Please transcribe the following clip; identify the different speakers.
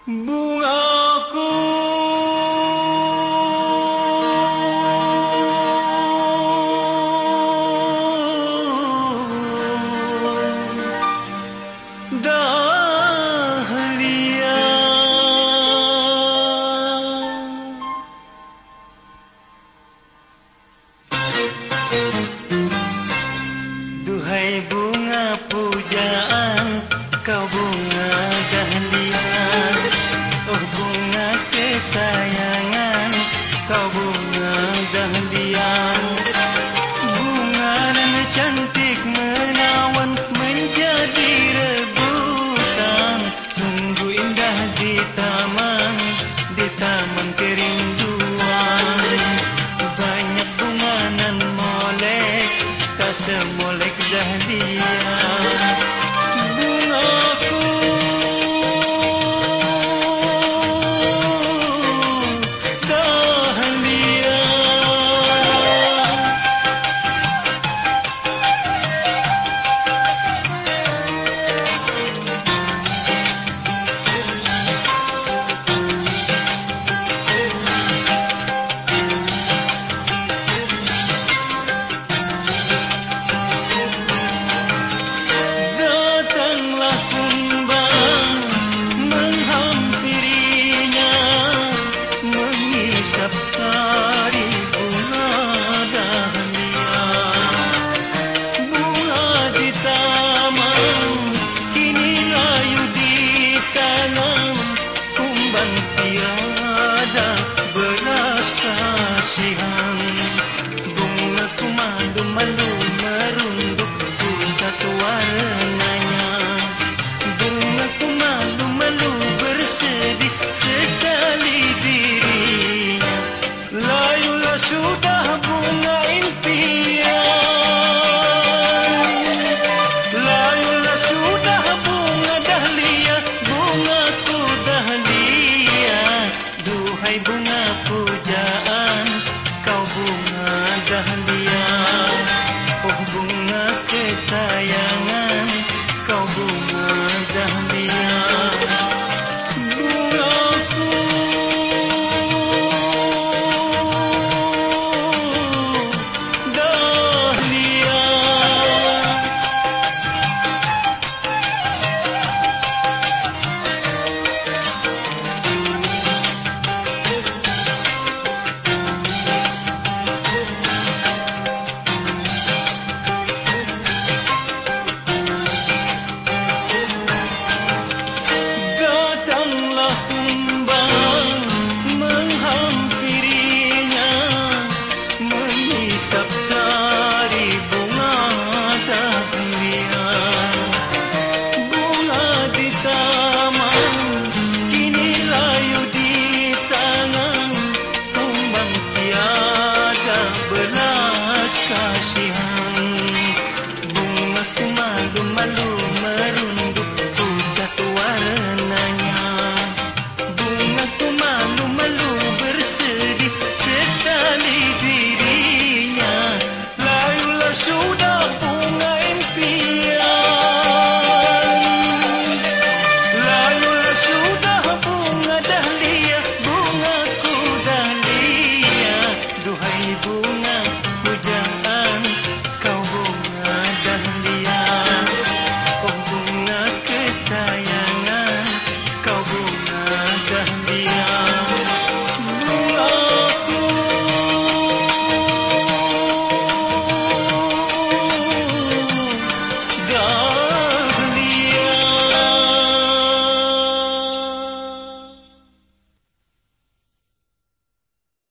Speaker 1: Bungaku dahlia, duhai bunga pujaan, kau bunga dahlia. Oh bunga kesayangan, kau bunga dahlia. Bunga nan cantik menawan menjadi rebutan, sungguh indah di taman kerinduan. Banyak bunga nan molek, tak semolek dahlia. Sari bunga dahlia, bunga di taman kini layu ditanam, kumbang tiada belas kasihan. Bungaku malu-malu merunduk, pucat warnanya. Bungaku malu-malu bersedih sekali diri. Layulah sudah bunga impian, layulah sudah bunga dahlia, bungaku dahlia. Duhai bunga pujaan, kau bunga dahlia. Oh bunga kesayangan, kau bunga dahlia. Sari bunga dahlia, bunga di taman kini layu di tangan, kumbang tiada belas kasih.